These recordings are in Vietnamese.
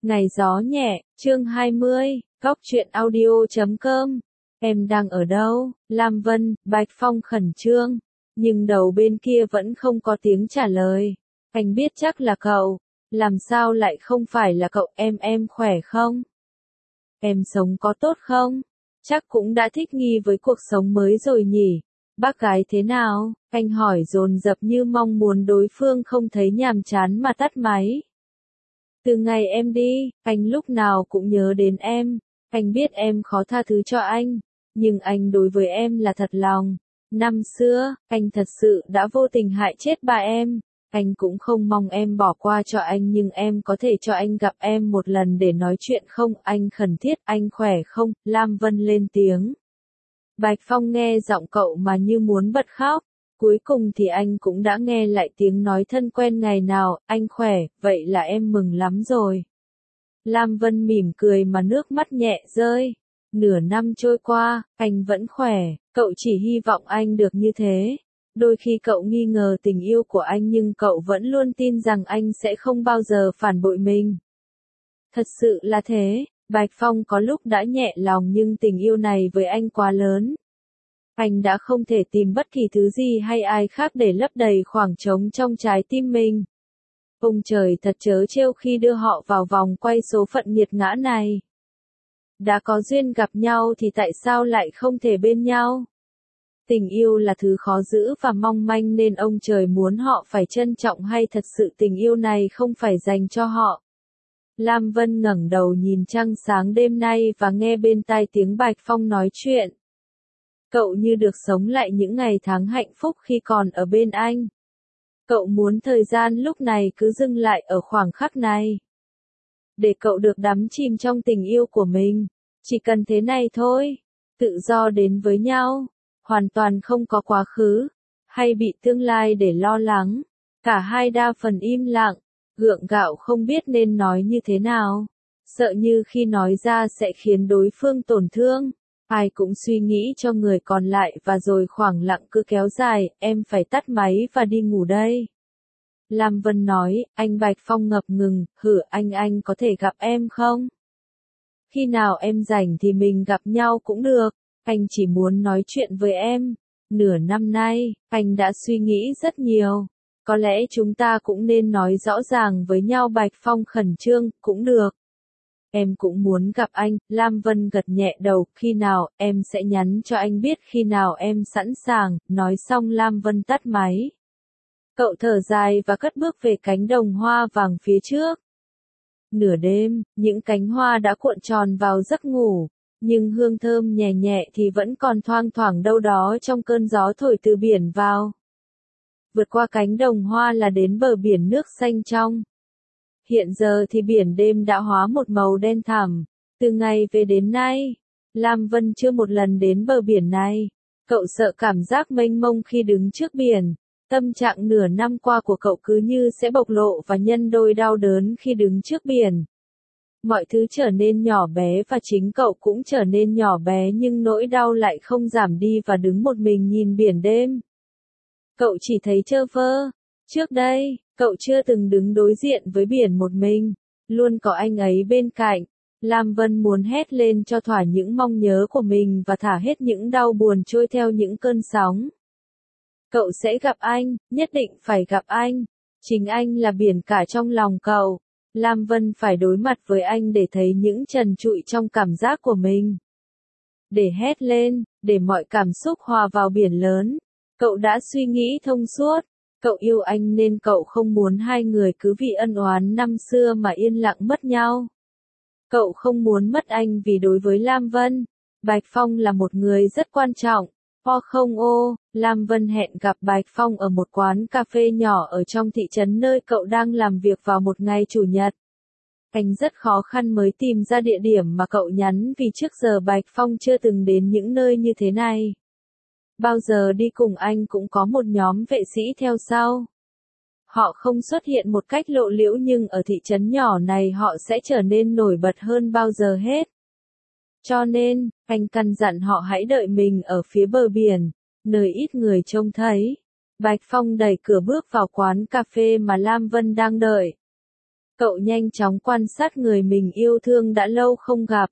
Ngày gió nhẹ, chương 20, góc truyện audio.com. Em đang ở đâu? Lam Vân, Bạch Phong khẩn trương, nhưng đầu bên kia vẫn không có tiếng trả lời. Anh biết chắc là cậu, làm sao lại không phải là cậu? Em khỏe không? Em sống có tốt không? Chắc cũng đã thích nghi với cuộc sống mới rồi nhỉ? Bác gái thế nào? Anh hỏi dồn dập như mong muốn đối phương không thấy nhàm chán mà tắt máy. Từ ngày em đi, anh lúc nào cũng nhớ đến em. Anh biết em khó tha thứ cho anh, nhưng anh đối với em là thật lòng. Năm xưa, anh thật sự đã vô tình hại chết ba em. Anh cũng không mong em bỏ qua cho anh, nhưng em có thể cho anh gặp em một lần để nói chuyện không? Anh khẩn thiết, anh khỏe không? Lam Vân lên tiếng. Bạch Phong nghe giọng cậu mà như muốn bật khóc. Cuối cùng thì anh cũng đã nghe lại tiếng nói thân quen ngày nào. Anh khỏe, vậy là em mừng lắm rồi. Lam Vân mỉm cười mà nước mắt nhẹ rơi. Nửa năm trôi qua, anh vẫn khỏe, cậu chỉ hy vọng anh được như thế. Đôi khi cậu nghi ngờ tình yêu của anh, nhưng cậu vẫn luôn tin rằng anh sẽ không bao giờ phản bội mình. Thật sự là thế, Bạch Phong có lúc đã nhẹ lòng, nhưng tình yêu này với anh quá lớn. Anh đã không thể tìm bất kỳ thứ gì hay ai khác để lấp đầy khoảng trống trong trái tim mình. Ông trời thật trớ trêu khi đưa họ vào vòng quay số phận nghiệt ngã này. Đã có duyên gặp nhau thì tại sao lại không thể bên nhau? Tình yêu là thứ khó giữ và mong manh, nên ông trời muốn họ phải trân trọng, hay thật sự tình yêu này không phải dành cho họ? Lam Vân ngẩng đầu nhìn trăng sáng đêm nay và nghe bên tai tiếng Bạch Phong nói chuyện. Cậu như được sống lại những ngày tháng hạnh phúc khi còn ở bên anh. Cậu muốn thời gian lúc này cứ dừng lại ở khoảng khắc này, để cậu được đắm chìm trong tình yêu của mình. Chỉ cần thế này thôi, tự do đến với nhau, hoàn toàn không có quá khứ, hay bị tương lai để lo lắng. Cả hai đa phần im lặng, gượng gạo không biết nên nói như thế nào, sợ như khi nói ra sẽ khiến đối phương tổn thương. Ai cũng suy nghĩ cho người còn lại, và rồi khoảng lặng cứ kéo dài. Em phải tắt máy và đi ngủ đây. Lam Vân nói. Anh Bạch Phong ngập ngừng. Anh có thể gặp em không? Khi nào em rảnh thì mình gặp nhau cũng được. Anh chỉ muốn nói chuyện với em. Nửa năm nay, anh đã suy nghĩ rất nhiều. Có lẽ chúng ta cũng nên nói rõ ràng với nhau. Bạch Phong khẩn trương. Cũng được. Em cũng muốn gặp anh. Lam Vân gật nhẹ đầu. Khi nào? Em sẽ nhắn cho anh biết khi nào em sẵn sàng. Nói xong Lam Vân tắt máy. Cậu thở dài và cất bước về cánh đồng hoa vàng phía trước. Nửa đêm, những cánh hoa đã cuộn tròn vào giấc ngủ, nhưng hương thơm nhẹ nhẹ thì vẫn còn thoang thoảng đâu đó trong cơn gió thổi từ biển vào. Vượt qua cánh đồng hoa là đến bờ biển nước xanh trong. Hiện giờ thì biển đêm đã hóa một màu đen thẳm. Từ ngày về đến nay, Lam Vân chưa một lần đến bờ biển này. Cậu sợ cảm giác mênh mông khi đứng trước biển. Tâm trạng nửa năm qua của cậu cứ như sẽ bộc lộ và nhân đôi đau đớn khi đứng trước biển. Mọi thứ trở nên nhỏ bé và chính cậu cũng trở nên nhỏ bé, nhưng nỗi đau lại không giảm đi và đứng một mình nhìn biển đêm. Cậu chỉ thấy trơ vơ. Trước đây, cậu chưa từng đứng đối diện với biển một mình. Luôn có anh ấy bên cạnh. Lam Vân muốn hét lên cho thỏa những mong nhớ của mình và thả hết những đau buồn trôi theo những cơn sóng. Cậu sẽ gặp anh, nhất định phải gặp anh. Chính anh là biển cả trong lòng cậu. Lam Vân phải đối mặt với anh để thấy những trần trụi trong cảm giác của mình. Để hét lên, để mọi cảm xúc hòa vào biển lớn. Cậu đã suy nghĩ thông suốt. Cậu yêu anh nên cậu không muốn hai người cứ vì ân oán năm xưa mà yên lặng mất nhau. Cậu không muốn mất anh vì đối với Lam Vân, Bạch Phong là một người rất quan trọng. Lam Vân hẹn gặp Bạch Phong ở một quán cà phê nhỏ ở trong thị trấn nơi cậu đang làm việc vào một ngày Chủ nhật. Anh rất khó khăn mới tìm ra địa điểm mà cậu nhắn, vì trước giờ Bạch Phong chưa từng đến những nơi như thế này. Bao giờ đi cùng anh cũng có một nhóm vệ sĩ theo sau. Họ không xuất hiện một cách lộ liễu, nhưng ở thị trấn nhỏ này họ sẽ trở nên nổi bật hơn bao giờ hết. Cho nên, anh căn dặn họ hãy đợi mình ở phía bờ biển, nơi ít người trông thấy. Bạch Phong đẩy cửa bước vào quán cà phê mà Lam Vân đang đợi. Cậu nhanh chóng quan sát người mình yêu thương đã lâu không gặp.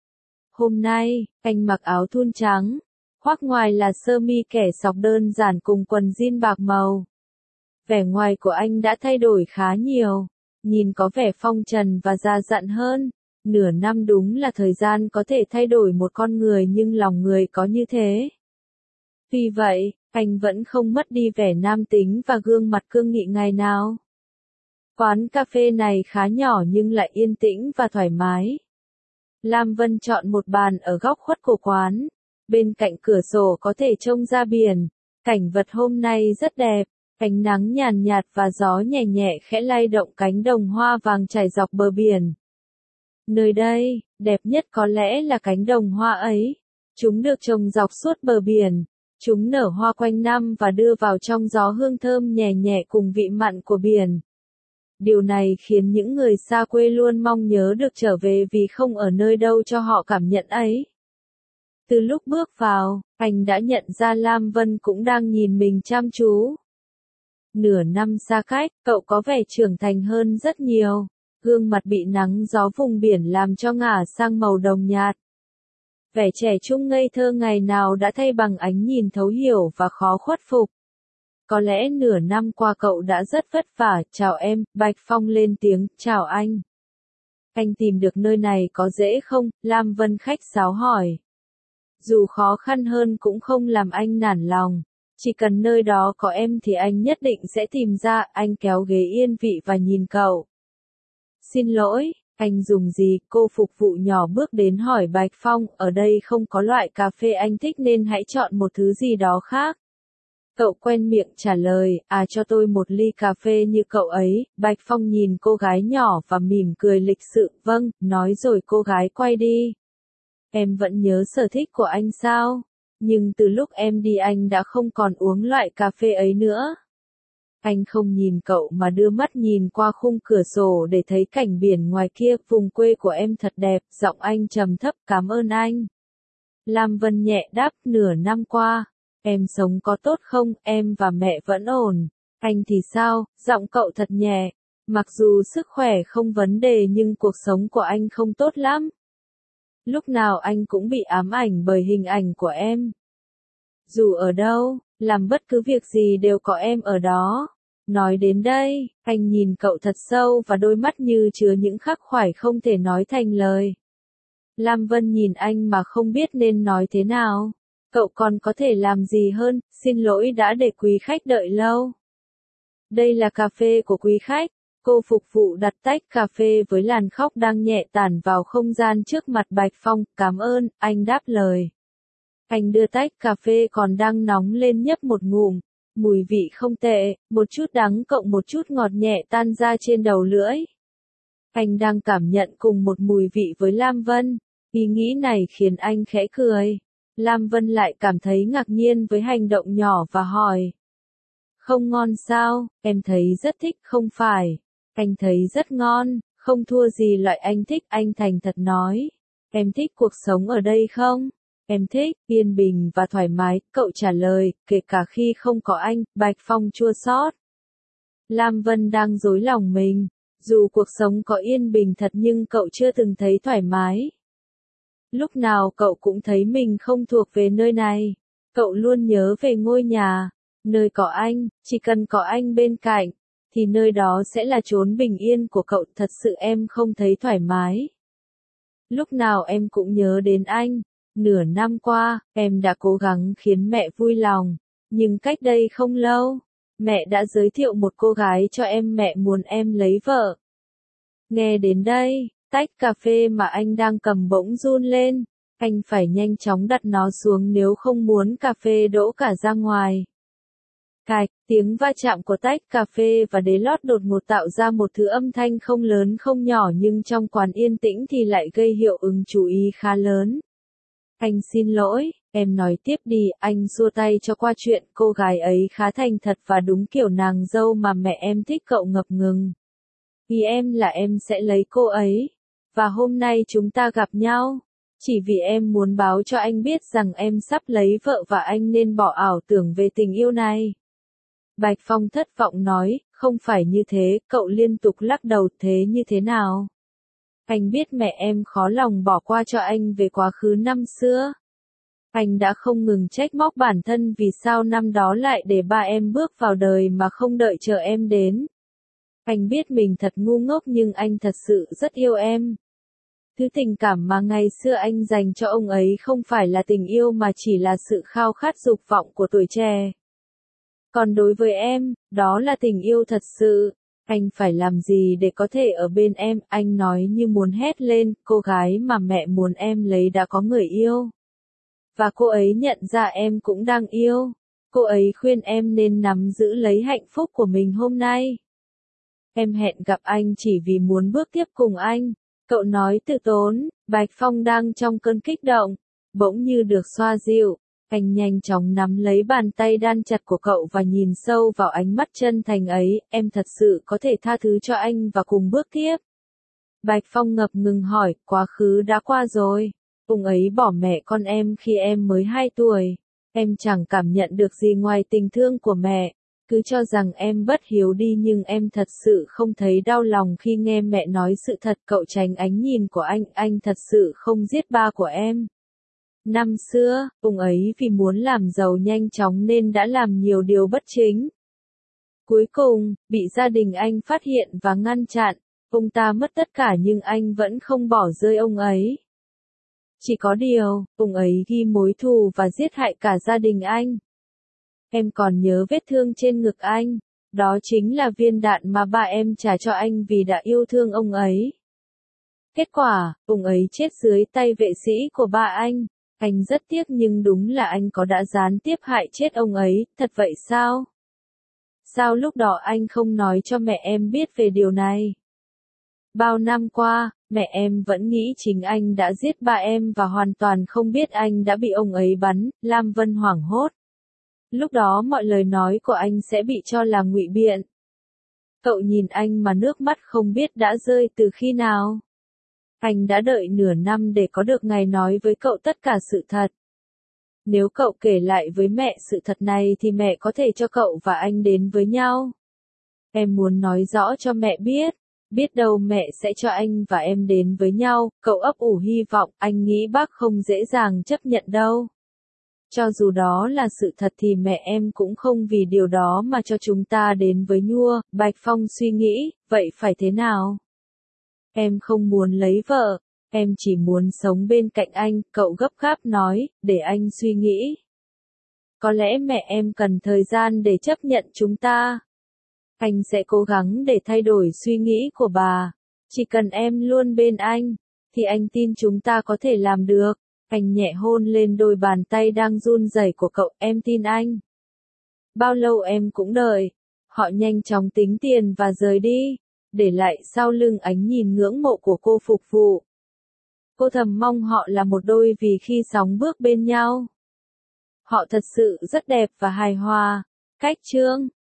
Hôm nay, anh mặc áo thun trắng, khoác ngoài là sơ mi kẻ sọc đơn giản cùng quần jean bạc màu. Vẻ ngoài của anh đã thay đổi khá nhiều, nhìn có vẻ phong trần và già dặn hơn. Nửa năm đúng là thời gian có thể thay đổi một con người, nhưng lòng người có như thế. Tuy vậy, anh vẫn không mất đi vẻ nam tính và gương mặt cương nghị ngày nào. Quán cà phê này khá nhỏ nhưng lại yên tĩnh và thoải mái. Lam Vân chọn một bàn ở góc khuất của quán. Bên cạnh cửa sổ có thể trông ra biển. Cảnh vật hôm nay rất đẹp. Ánh nắng nhàn nhạt và gió nhẹ nhẹ khẽ lay động cánh đồng hoa vàng trải dọc bờ biển. Nơi đây, đẹp nhất có lẽ là cánh đồng hoa ấy. Chúng được trồng dọc suốt bờ biển. Chúng nở hoa quanh năm và đưa vào trong gió hương thơm nhẹ nhẹ cùng vị mặn của biển. Điều này khiến những người xa quê luôn mong nhớ được trở về vì không ở nơi đâu cho họ cảm nhận ấy. Từ lúc bước vào, anh đã nhận ra Lam Vân cũng đang nhìn mình chăm chú. Nửa năm xa cách, cậu có vẻ trưởng thành hơn rất nhiều. Gương mặt bị nắng gió vùng biển làm cho ngả sang màu đồng nhạt. Vẻ trẻ trung ngây thơ ngày nào đã thay bằng ánh nhìn thấu hiểu và khó khuất phục. Có lẽ nửa năm qua cậu đã rất vất vả. Chào em, Bạch Phong lên tiếng, chào anh. Anh tìm được nơi này có dễ không? Lam Vân khách sáo hỏi. Dù khó khăn hơn cũng không làm anh nản lòng. Chỉ cần nơi đó có em thì anh nhất định sẽ tìm ra. Anh kéo ghế yên vị và nhìn cậu. Xin lỗi, anh dùng gì? Cô phục vụ nhỏ bước đến hỏi Bạch Phong, ở đây không có loại cà phê anh thích nên hãy chọn một thứ gì đó khác. Cậu quen miệng trả lời, cho tôi một ly cà phê như cậu ấy. Bạch Phong nhìn cô gái nhỏ và mỉm cười lịch sự, vâng, nói rồi cô gái quay đi. Em vẫn nhớ sở thích của anh sao? Nhưng từ lúc em đi anh đã không còn uống loại cà phê ấy nữa. Anh không nhìn cậu mà đưa mắt nhìn qua khung cửa sổ để thấy cảnh biển ngoài kia, vùng quê của em thật đẹp, giọng anh trầm thấp, cảm ơn anh. Lam Vân nhẹ đáp, nửa năm qua, em sống có tốt không, em và mẹ vẫn ổn. Anh thì sao, giọng cậu thật nhẹ, mặc dù sức khỏe không vấn đề nhưng cuộc sống của anh không tốt lắm. Lúc nào anh cũng bị ám ảnh bởi hình ảnh của em. Dù ở đâu, làm bất cứ việc gì đều có em ở đó. Nói đến đây, anh nhìn cậu thật sâu và đôi mắt như chứa những khắc khoải không thể nói thành lời. Lam Vân nhìn anh mà không biết nên nói thế nào. Cậu còn có thể làm gì hơn, xin lỗi đã để quý khách đợi lâu. Đây là cà phê của quý khách. Cô phục vụ đặt tách cà phê với làn khóc đang nhẹ tản vào không gian trước mặt Bạch Phong, cảm ơn, anh đáp lời. Anh đưa tách cà phê còn đang nóng lên nhấp một ngụm. Mùi vị không tệ, một chút đắng cộng một chút ngọt nhẹ tan ra trên đầu lưỡi. Anh đang cảm nhận cùng một mùi vị với Lam Vân. Ý nghĩ này khiến anh khẽ cười. Lam Vân lại cảm thấy ngạc nhiên với hành động nhỏ và hỏi. Không ngon sao, em thấy rất thích không phải. Anh thấy rất ngon, không thua gì loại anh thích, anh thành thật nói. Em thích cuộc sống ở đây không? Em thích, yên bình và thoải mái, cậu trả lời, kể cả khi không có anh, Bạch Phong chua xót. Lam Vân đang dối lòng mình, dù cuộc sống có yên bình thật nhưng cậu chưa từng thấy thoải mái. Lúc nào cậu cũng thấy mình không thuộc về nơi này. Cậu luôn nhớ về ngôi nhà, nơi có anh, chỉ cần có anh bên cạnh, thì nơi đó sẽ là chốn bình yên của cậu. Thật sự em không thấy thoải mái. Lúc nào em cũng nhớ đến anh. Nửa năm qua, em đã cố gắng khiến mẹ vui lòng, nhưng cách đây không lâu, mẹ đã giới thiệu một cô gái cho em, mẹ muốn em lấy vợ. Nghe đến đây, tách cà phê mà anh đang cầm bỗng run lên, anh phải nhanh chóng đặt nó xuống nếu không muốn cà phê đổ cả ra ngoài. Cạch, tiếng va chạm của tách cà phê và đế lót đột ngột tạo ra một thứ âm thanh không lớn không nhỏ nhưng trong quán yên tĩnh thì lại gây hiệu ứng chú ý khá lớn. Anh xin lỗi, em nói tiếp đi, anh xua tay cho qua chuyện, cô gái ấy khá thành thật và đúng kiểu nàng dâu mà mẹ em thích. Cậu ngập ngừng. Vì em là em sẽ lấy cô ấy. Và hôm nay chúng ta gặp nhau. Chỉ vì em muốn báo cho anh biết rằng em sắp lấy vợ và anh nên bỏ ảo tưởng về tình yêu này. Bạch Phong thất vọng nói, không phải như thế, cậu liên tục lắc đầu, thế như thế nào? Anh biết mẹ em khó lòng bỏ qua cho anh về quá khứ năm xưa. Anh đã không ngừng trách móc bản thân vì sao năm đó lại để ba em bước vào đời mà không đợi chờ em đến. Anh biết mình thật ngu ngốc nhưng anh thật sự rất yêu em. Thứ tình cảm mà ngày xưa anh dành cho ông ấy không phải là tình yêu mà chỉ là sự khao khát dục vọng của tuổi trẻ. Còn đối với em, đó là tình yêu thật sự. Anh phải làm gì để có thể ở bên em, anh nói như muốn hét lên, cô gái mà mẹ muốn em lấy đã có người yêu. Và cô ấy nhận ra em cũng đang yêu. Cô ấy khuyên em nên nắm giữ lấy hạnh phúc của mình hôm nay. Em hẹn gặp anh chỉ vì muốn bước tiếp cùng anh. Cậu nói tự tốn, Bạch Phong đang trong cơn kích động, bỗng như được xoa dịu. Anh nhanh chóng nắm lấy bàn tay đan chặt của cậu và nhìn sâu vào ánh mắt chân thành ấy, em thật sự có thể tha thứ cho anh và cùng bước tiếp. Bạch Phong ngập ngừng hỏi, quá khứ đã qua rồi. Ông ấy bỏ mẹ con em khi em mới 2 tuổi. Em chẳng cảm nhận được gì ngoài tình thương của mẹ. Cứ cho rằng em bất hiếu đi nhưng em thật sự không thấy đau lòng khi nghe mẹ nói sự thật. Cậu tránh ánh nhìn của anh thật sự không giết ba của em. Năm xưa, ông ấy vì muốn làm giàu nhanh chóng nên đã làm nhiều điều bất chính. Cuối cùng, bị gia đình anh phát hiện và ngăn chặn. Ông ta mất tất cả nhưng anh vẫn không bỏ rơi ông ấy. Chỉ có điều, ông ấy ghi mối thù và giết hại cả gia đình anh. Em còn nhớ vết thương trên ngực anh. Đó chính là viên đạn mà ba em trả cho anh vì đã yêu thương ông ấy. Kết quả, ông ấy chết dưới tay vệ sĩ của ba anh. Anh rất tiếc nhưng đúng là anh có đã gián tiếp hại chết ông ấy, thật vậy sao? Sao lúc đó anh không nói cho mẹ em biết về điều này? Bao năm qua, mẹ em vẫn nghĩ chính anh đã giết ba em và hoàn toàn không biết anh đã bị ông ấy bắn. Lam Vân hoảng hốt. Lúc đó mọi lời nói của anh sẽ bị cho là ngụy biện. Cậu nhìn anh mà nước mắt không biết đã rơi từ khi nào. Anh đã đợi nửa năm để có được ngày nói với cậu tất cả sự thật. Nếu cậu kể lại với mẹ sự thật này thì mẹ có thể cho cậu và anh đến với nhau. Em muốn nói rõ cho mẹ biết đâu mẹ sẽ cho anh và em đến với nhau. Cậu ấp ủ hy vọng, anh nghĩ bác không dễ dàng chấp nhận đâu. Cho dù đó là sự thật thì mẹ em cũng không vì điều đó mà cho chúng ta đến với nhau. Bạch Phong suy nghĩ, vậy phải thế nào? Em không muốn lấy vợ, em chỉ muốn sống bên cạnh anh, cậu gấp gáp nói, để anh suy nghĩ. Có lẽ mẹ em cần thời gian để chấp nhận chúng ta. Anh sẽ cố gắng để thay đổi suy nghĩ của bà. Chỉ cần em luôn bên anh, thì anh tin chúng ta có thể làm được. Anh nhẹ hôn lên đôi bàn tay đang run rẩy của cậu, em tin anh. Bao lâu em cũng đợi. Họ nhanh chóng tính tiền và rời đi, để lại sau lưng ánh nhìn ngưỡng mộ của cô phục vụ. Cô thầm mong họ là một đôi vì khi sóng bước bên nhau, họ thật sự rất đẹp và hài hòa. Cách chương